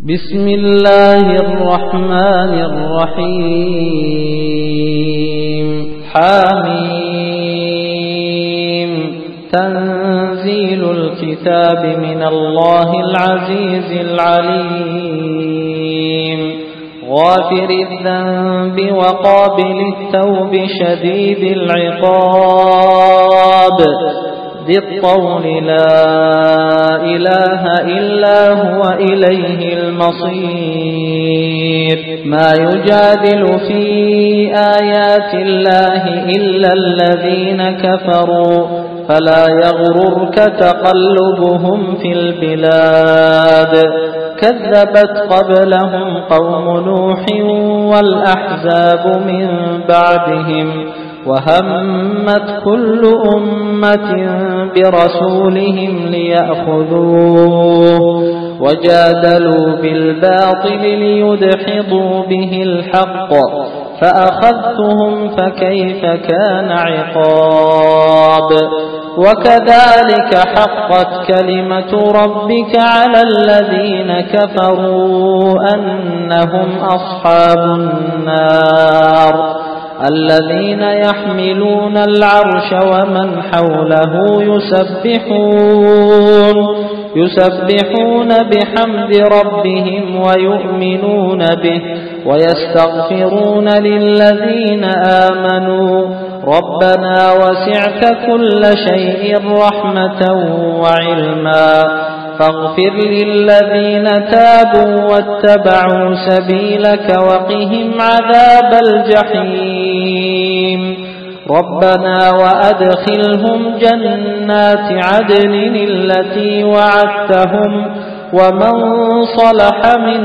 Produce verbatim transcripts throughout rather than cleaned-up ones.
بسم الله الرحمن الرحيم حميم تنزيل الكتاب من الله العزيز العليم غافر الذنب وقابل التوب شديد العقاب ذي الطول لا إله إلا هو إليه المصير ما يجادل في آيات الله إلا الذين كفروا فلا يغررك تقلبهم في البلاد كذبت قبلهم قوم نوح والأحزاب من بعدهم وهمت كل أمة برسولهم ليأخذوه وجادلوا بالباطل ليدحضوا به الحق فأخذتهم فكيف كان عقاب وكذلك حقت كلمة ربك على الذين كفروا أنهم أصحاب النار الذين يحملون العرش ومن حوله يسبحون يسبحون بحمد ربهم ويؤمنون به ويستغفرون للذين آمنوا ربنا وسعت كل شيء رحمة وعلما فاغفر للذين تابوا واتبعوا سبيلك وقهم عذاب الجحيم ربنا وأدخلهم جنات عدن التي وعدتهم ومن صلح من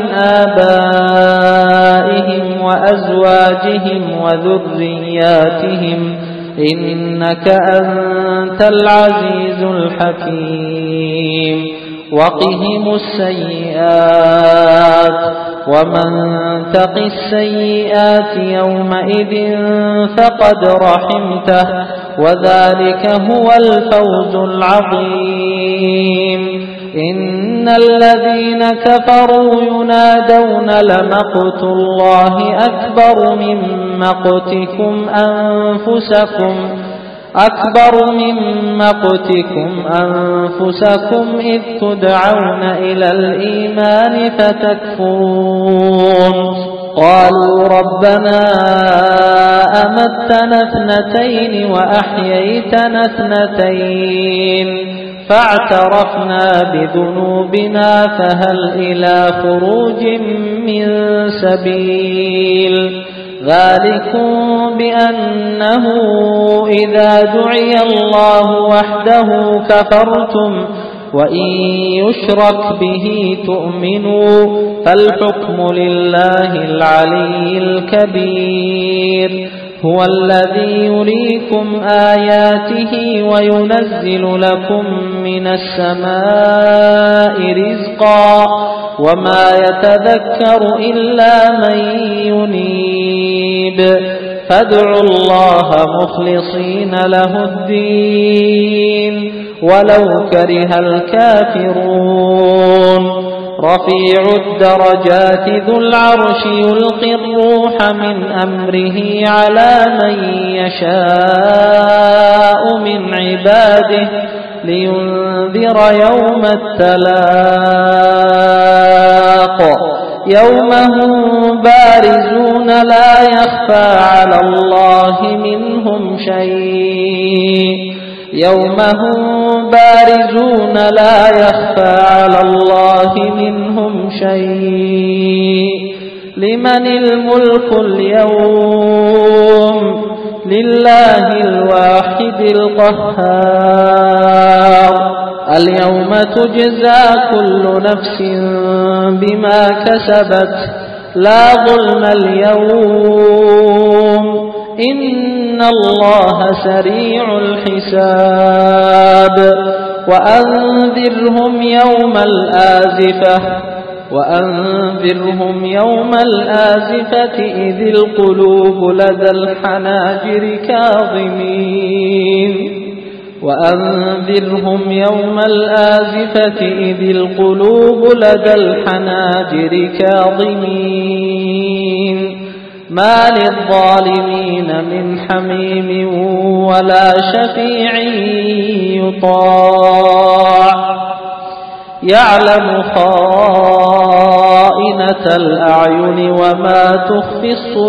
آبائهم وأزواجهم وذرياتهم إنك أنت العزيز الحكيم وقهم السيئات ومن تق السيئات يومئذ فقد رحمته وذلك هو الفوز العظيم إن الذين كفروا ينادون لمقت الله أكبر من مقتكم أنفسكم أكبر من مقتكم أنفسكم إذ تدعون إلى الإيمان فتكفرون قالوا ربنا أمتنا اثنتين وأحييتنا اثنتين فاعترفنا بذنوبنا فهل إلى خروج من سبيل ذلكم بأنه إذا دعي الله وحده كفرتم وإن يشرك به تؤمنوا فالحكم لله العلي الكبير هو الذي يريكم آياته وينزل لكم من السماء رزقا وما يتذكر إلا من ينيب فادعوا الله مخلصين له الدين ولو كره الكافرون رفيع الدرجات ذو العرش يلقي الروح من أمره على من يشاء من عباده لينذر يوم التلاق يوم هم بارزون لا يخفى على الله منهم شيء يوم هم بارزون لا يخفى على الله منهم شيء لمن الملك اليوم لله الواحد القهار اليوم تجزى كل نفس بما كسبت لا ظلم اليوم إن الله سريع الحساب وأنذرهم يوم الآزفة وأنذرهم يوم الآزفة إذ القلوب لدى الحناجر كاظمين وأنذرهم يوم الآزفة إذ القلوب لدى الحناجر كاظمين ما للظالمين من حميم ولا شفيع يطاع يعلم خائنة الأعين وما تخفي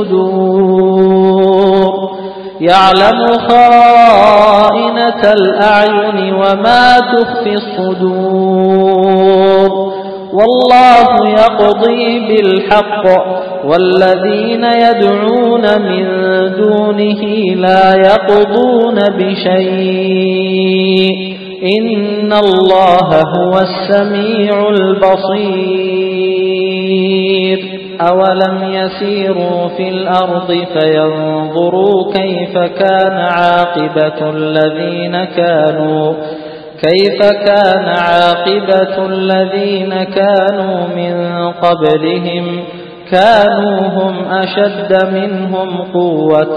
الصدور يعلم خائنة الأعين وما تخفي الصدور والله يقضي بالحق والذين يدعون من دونه لا يقضون بشيء إن الله هو السميع البصير أولم يسيروا في الأرض فينظروا كيف كان عاقبة الذين كانوا كيف كان عاقبة الذين كانوا من قبلهم كانوا هم أشد منهم قوة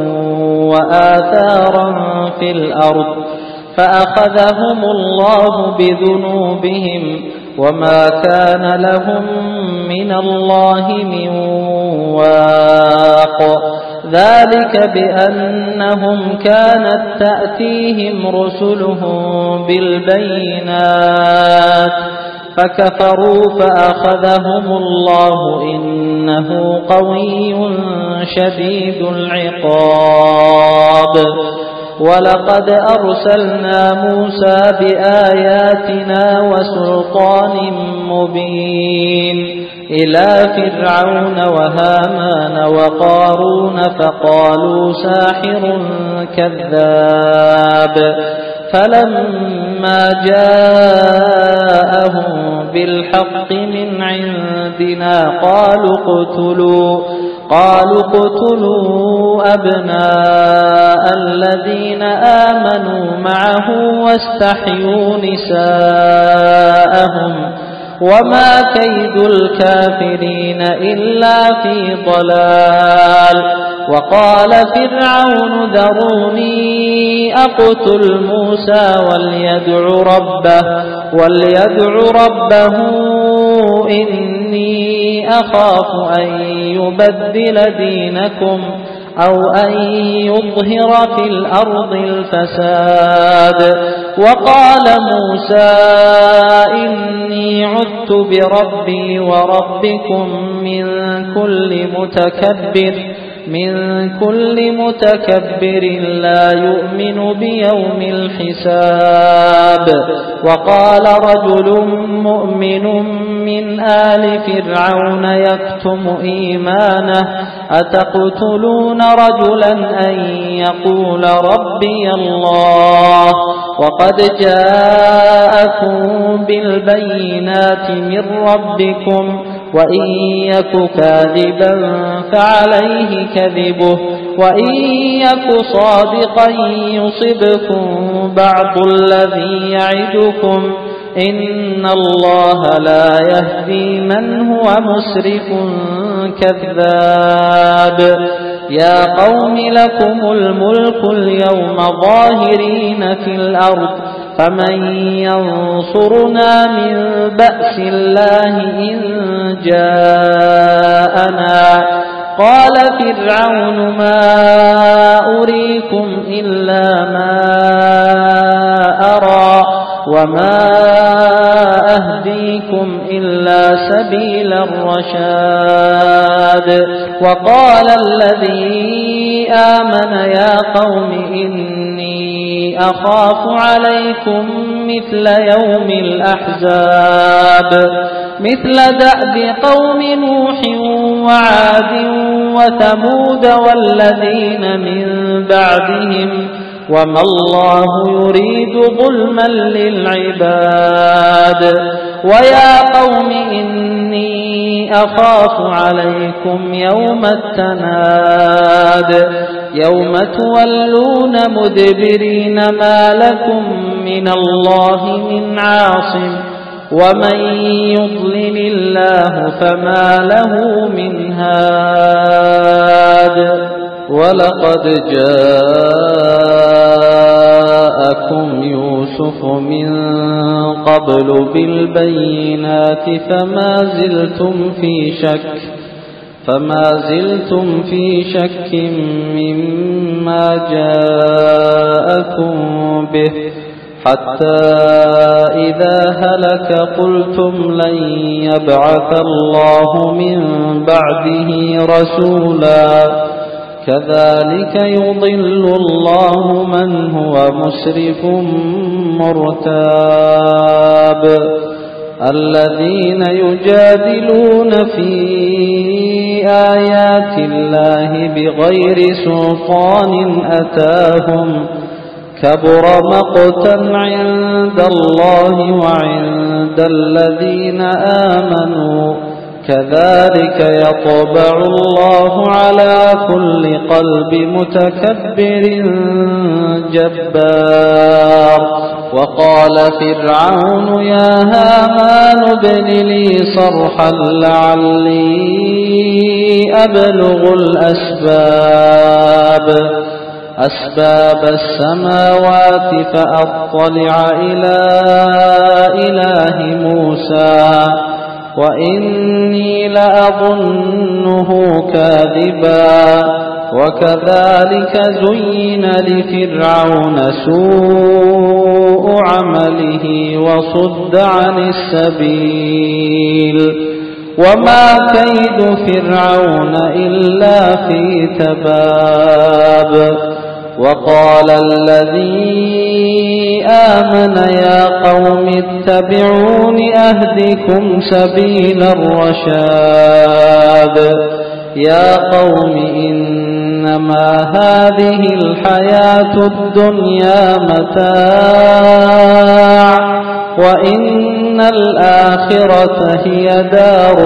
وآثارا في الأرض فأخذهم الله بذنوبهم وما كان لهم من الله من واق ذلك بأنهم كانت تأتيهم رسلهم بالبينات فكفروا فأخذهم الله إنه قوي شديد العقاب ولقد أرسلنا موسى بآياتنا وسلطان مبين إلى فرعون وهامان وقارون فقالوا ساحر كذاب فلما جاءهم بالحق من عندنا قالوا اقتلوا قالوا اقتلوا أبناء الذين آمنوا معه واستحيوا نساءهم وما كيد الكافرين إلا في ضلال وقال فرعون ذروني أقتل موسى وليدع ربه وليدع ربه إني أخاف أن يبدل دينكم أو أن يظهر في الأرض الفساد وقال موسى إني عذت بربي وربكم من كل متكبر من كل متكبر لا يؤمن بيوم الحساب وقال رجل مؤمن من آل فرعون يكتم إيمانه أتقتلون رجلا أن يقول ربي الله وقد جاءكم بالبينات من ربكم وإن يك كاذبا فعليه كذبه وإن يك صادقا يصبكم بعض الذي يعدكم إن الله لا يهدي من هو مسرف كذاب يا قوم لكم الملك اليوم ظاهرين في الأرض فمن ينصرنا من بأس الله إن جاءنا قال فرعون ما أريكم إلا ما أرى وما أهديكم إلا سبيل الرشاد وقال الذي آمن يا قوم إني أخاف عليكم مثل يوم الأحزاب مثل دأب قوم نوح وعاد وثمود والذين من بعدهم وما الله يريد ظلما للعباد ويا قوم إني أخاف عليكم يوم التناد يوم تولون مدبرين ما لكم من الله من عاصم ومن يضلل الله فما له من هاد ولقد جاء جاءكم يوسف من قبل بالبينات فما زلتم في شك فما زلتم في شك مما جاءكم به حتى إذا هلك قلتم لن يبعث الله من بعده رسولا كذلك يضل الله من هو مسرف مرتاب الذين يجادلون في آيات الله بغير سلطان أتاهم كبر مقتا عند الله وعند الذين آمنوا كذلك يطبع الله على كل قلب متكبر جبار وقال فرعون يا هامان ابن لي صرحا لعلي أبلغ الأسباب أسباب السماوات فأطلع إلى إله موسى وإني لأظنه كاذبا وكذلك زين لفرعون سوء عمله وصد عن السبيل وما كيد فرعون إلا في تباب وقال الذي آمن يا قوم اتبعون أهدكم سبيل الرشاد يا قوم إنما هذه الحياة الدنيا متاع وإن الآخرة هي دار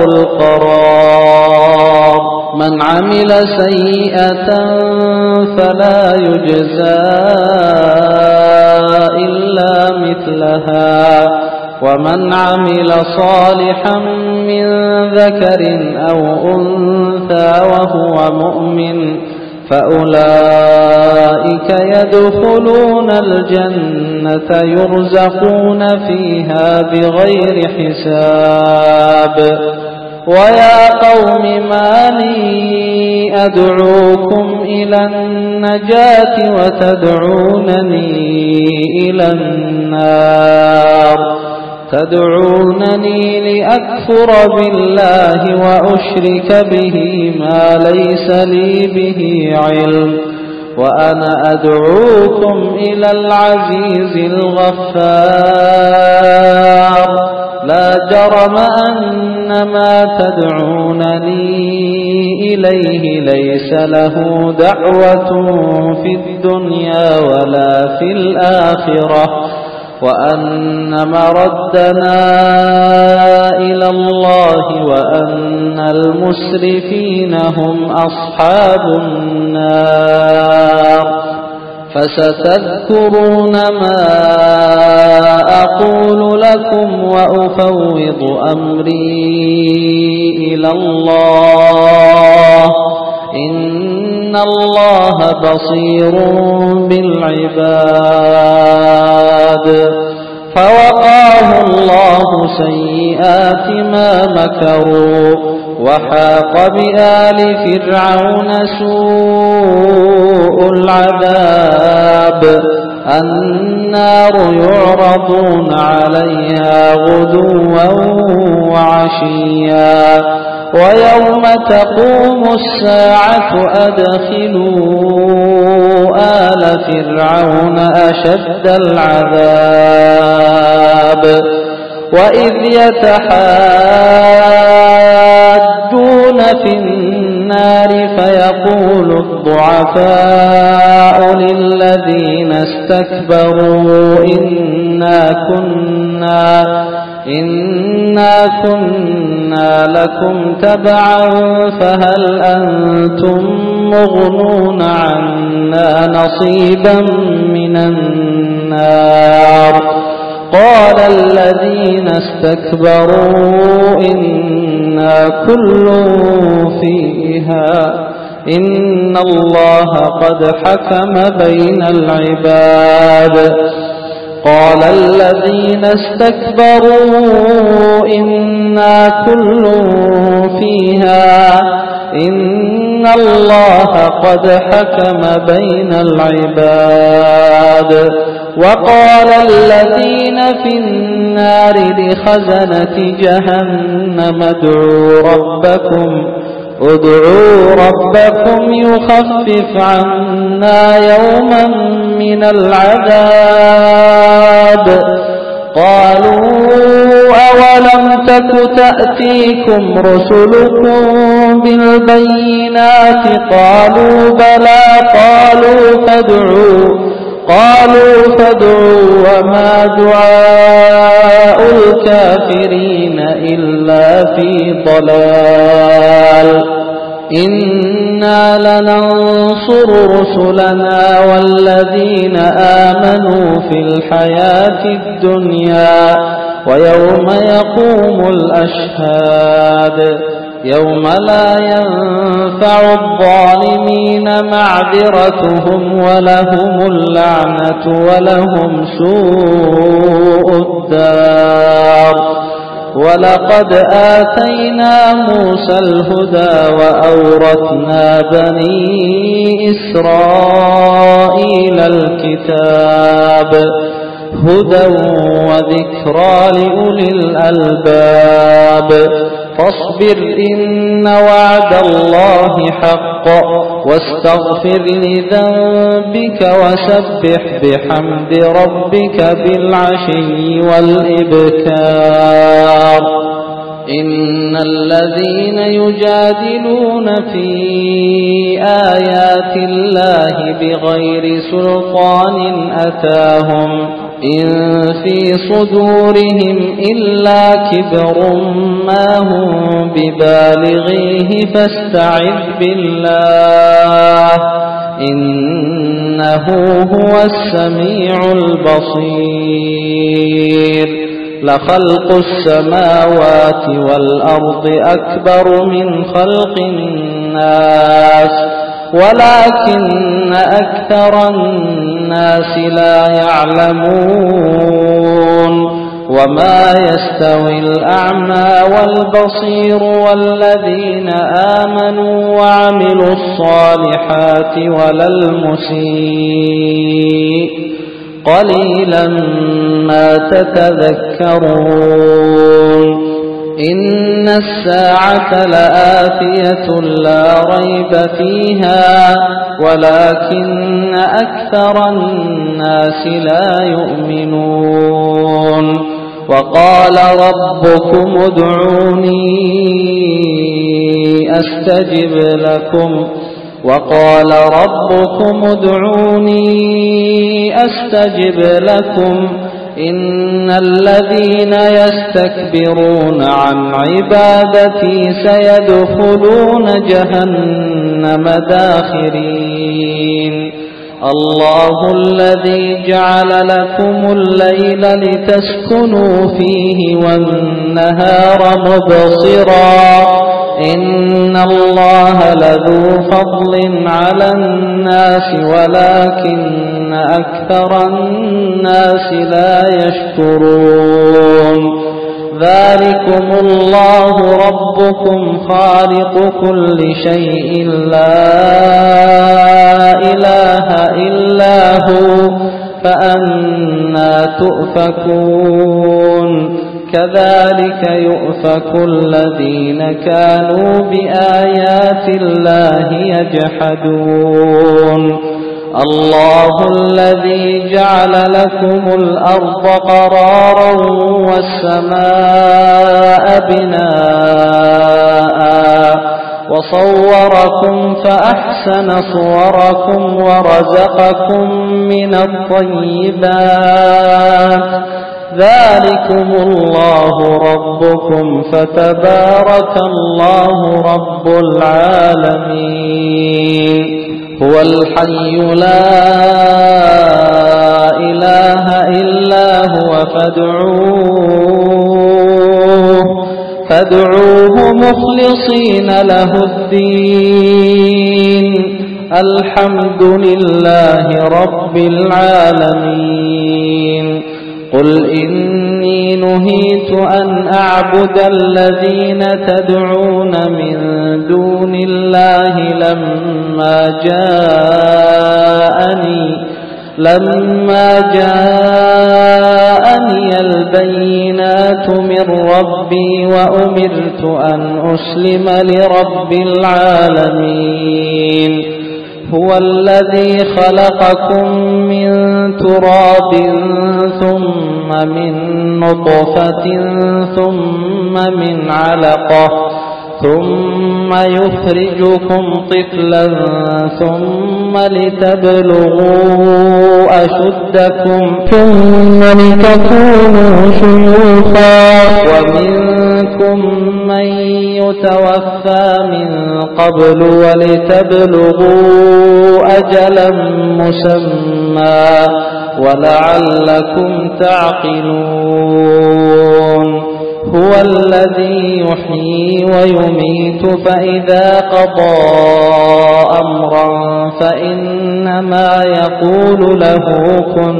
القرار من عمل سيئة فلا يجزى إلا مثلها ومن عمل صالحا من ذكر أو أنثى وهو مؤمن فأولئك يدخلون الجنة يرزقون فيها بغير حساب ويا قوم ما لي أدعوكم إلى النجاة وتدعونني إلى النار تدعونني لأكفر بالله وأشرك به ما ليس لي به علم وأنا أدعوكم إلى العزيز الغفار لا جرم أن ما تدعونني إليه ليس له دعوة في الدنيا ولا في الآخرة وأن مردنا إلى الله وأن المسرفين هم أصحاب النار فستذكرون ما أقول لكم وأفوض أمري إلى الله إن الله بصير بالعباد فوقاه الله سيئات ما مكروا وحاق بآل فرعون سوء العذاب النار يعرضون عليها غدوا وعشيا ويوم تقوم الساعة أدخلوا آل فرعون أشد العذاب وإذ يتحاجون في النار فيقول الضعفاء للذين استكبروا إنا كنا إنا كنا لكم تبعا فهل أنتم مغنون عنا نصيبا من النار قال الذين استكبروا إنا كل فيها إن الله قد حكم بين العباد. قال الذين استكبروا إنا كل فيها إن الله قد حكم بين العباد. وقال الذين في النار لخزنة جهنم ادعوا ربكم ادعوا ربكم يخفف عنا يوما من العذاب. قالوا أولم تك تأتيكم رسلكم بالبينات قالوا بلى قالوا فادعوا قالوا فادعوا وما دعاء الكافرين إلا في ضلال. إنا لننصر رسلنا والذين آمنوا في الحياة الدنيا ويوم يقوم الأشهاد يوم لا ينفع الظالمين معذرتهم ولهم اللعنة ولهم سوء الدار. ولقد آتينا موسى الهدى وأورثنا بني إسرائيل الكتاب هدى وذكرى لأولي الألباب. فاصبر إن وعد الله حق واستغفر لذنبك وسبح بحمد ربك بالعشي والإبكار. إن الذين يجادلون في آيات الله بغير سلطان أتاهم إن في صدورهم إلا كبر ما هم ببالغيه فاستعذ بالله إنه هو السميع البصير. لخلق السماوات والأرض أكبر من خلق الناس ولكن أكثر الناس لا يعلمون. وما يستوي الأعمى والبصير والذين آمنوا وعملوا الصالحات ولا المسيء قليلا ما تتذكرون. إن الساعة لآتية لا ريب فيها ولكن أكثر الناس لا يؤمنون. وقال ربكم ادعوني أستجب لكم وقال ربكم ادعوني أستجب لكم إن الذين يستكبرون عن عبادتي سيدخلون جهنم داخرين. الله الذي جعل لكم الليل لتسكنوا فيه والنهار مبصرا إن الله لذو فضل على الناس ولكن أكثر الناس لا يشكرون. ذلكم الله ربكم خالق كل شيء لا إله إلا هو فأنى تؤفكون. كذلك يؤفك الذين كانوا بآيات الله يجحدون. الله الذي جعل لكم الأرض قرارا والسماء بناء وصوركم فأحسن صوركم ورزقكم من الطيبات. ذلكم الله ربكم فتبارك الله رب العالمين. هو الحي لا إله إلا هو فادعوه فادعوه مخلصين له الدين الحمد لله رب العالمين قل إني نهيت أن أعبد الذين تدعون من دون الله لما جاءني لما جاءني البينات من ربي وأمرت أن أسلم لرب العالمين هو الذي خلقكم من تراب ثم من نطفة ثم من علقة ثم يخرجكم طفلا ثم لتبلغوا أشدكم ثم لتكونوا شيوخا ومنكم من يتوفى من قبل ولتبلغوا أجلا مسمى ولعلكم تعقلون هو الذي يحيي ويميت فإذا قضى أمرا فإنما يقول له كن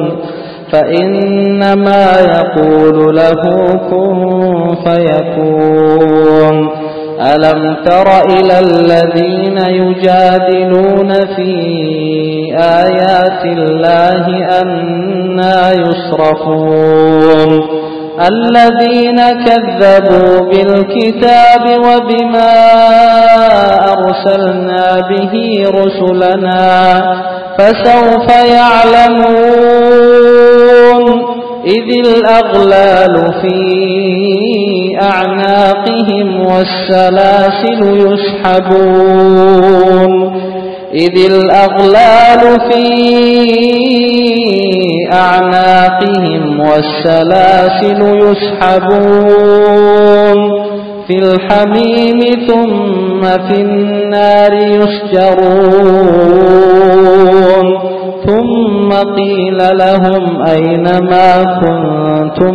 فإنما يقول له كن فيكون ألم تر إلى الذين يجادلون في آيات الله أنى يصرفون الذين كذبوا بالكتاب وبما أرسلنا به رسلنا فسوف يعلمون إذ الأغلال في أعناقهم والسلاسل يسحبون إذ الأغلال في أعناقهم والسلاسل يسحبون في الحميم ثم في النار يسجرون ثم قيل لهم أين ما كنتم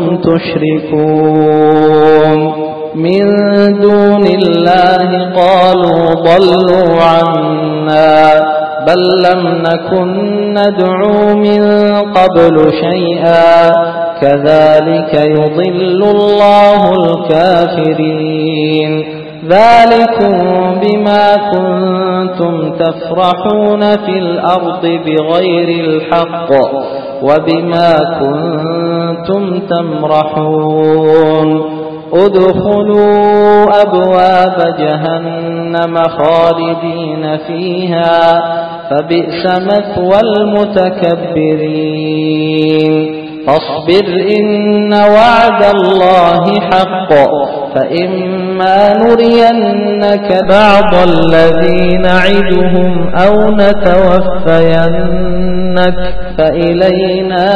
تشركون من دون الله قالوا ضلوا عنا بل لم نكن ندعو من قبل شيئا كذلك يضل الله الكافرين ذلكم بما كنتم تفرحون في الأرض بغير الحق وبما كنتم تمرحون ادخلوا أبواب جهنم خالدين فيها فبئس مثوى المتكبرين فاصبر إن وعد الله حق فإما نرينك بعض الذي نعدهم أو نتوفينك فإلينا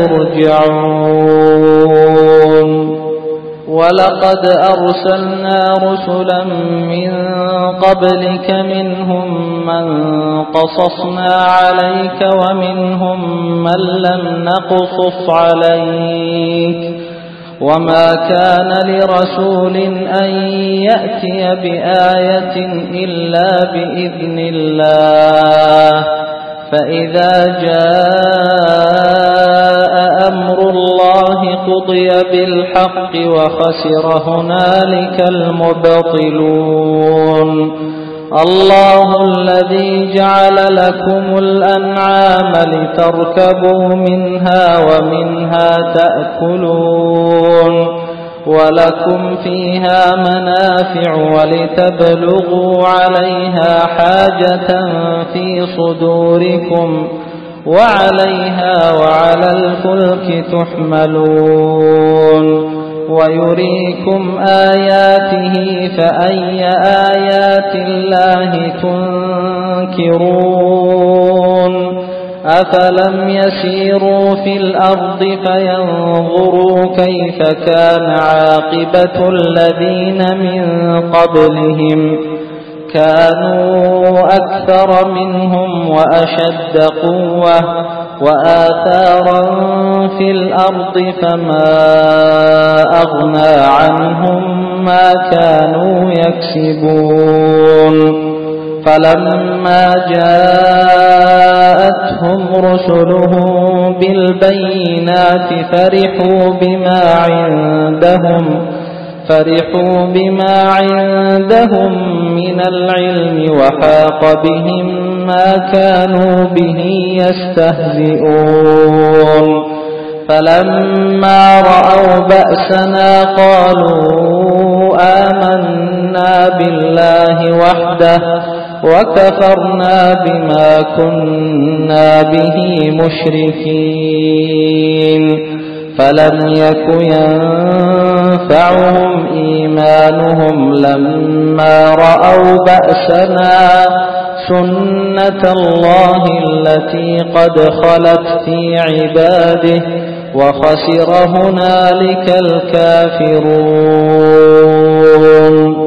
يرجعون ولقد أرسلنا رسلا من قبلك منهم من قصصنا عليك ومنهم من لم نقصص عليك وما كان لرسول أن يأتي بآية إلا بإذن الله فإذا جاء أمر الله قضي بالحق وخسر هنالك المبطلون الله الذي جعل لكم الأنعام لتركبوا منها ومنها تأكلون ولكم فيها منافع ولتبلغوا عليها حاجة في صدوركم وعليها وعلى الفلك تحملون ويريكم آياته فأي آيات الله تنكرون أفلم يسيروا في الأرض فينظروا كيف كان عاقبة الذين من قبلهم كانوا أكثر منهم وأشد قوة وآثارا في الأرض فما أغنى عنهم ما كانوا يكسبون فلما جاءتهم رسلهم بالبينات فرحوا بما عندهم فرحوا بما عندهم من العلم وحاق بهم ما كانوا به يستهزئون فلما رأوا بأسنا قالوا آمنا بالله وحده وكفرنا بما كنا به مشركين فلم يك ينفعهم إيمانهم لما رأوا بأسنا سنة الله التي قد خلت في عباده وخسر هنالك الكافرون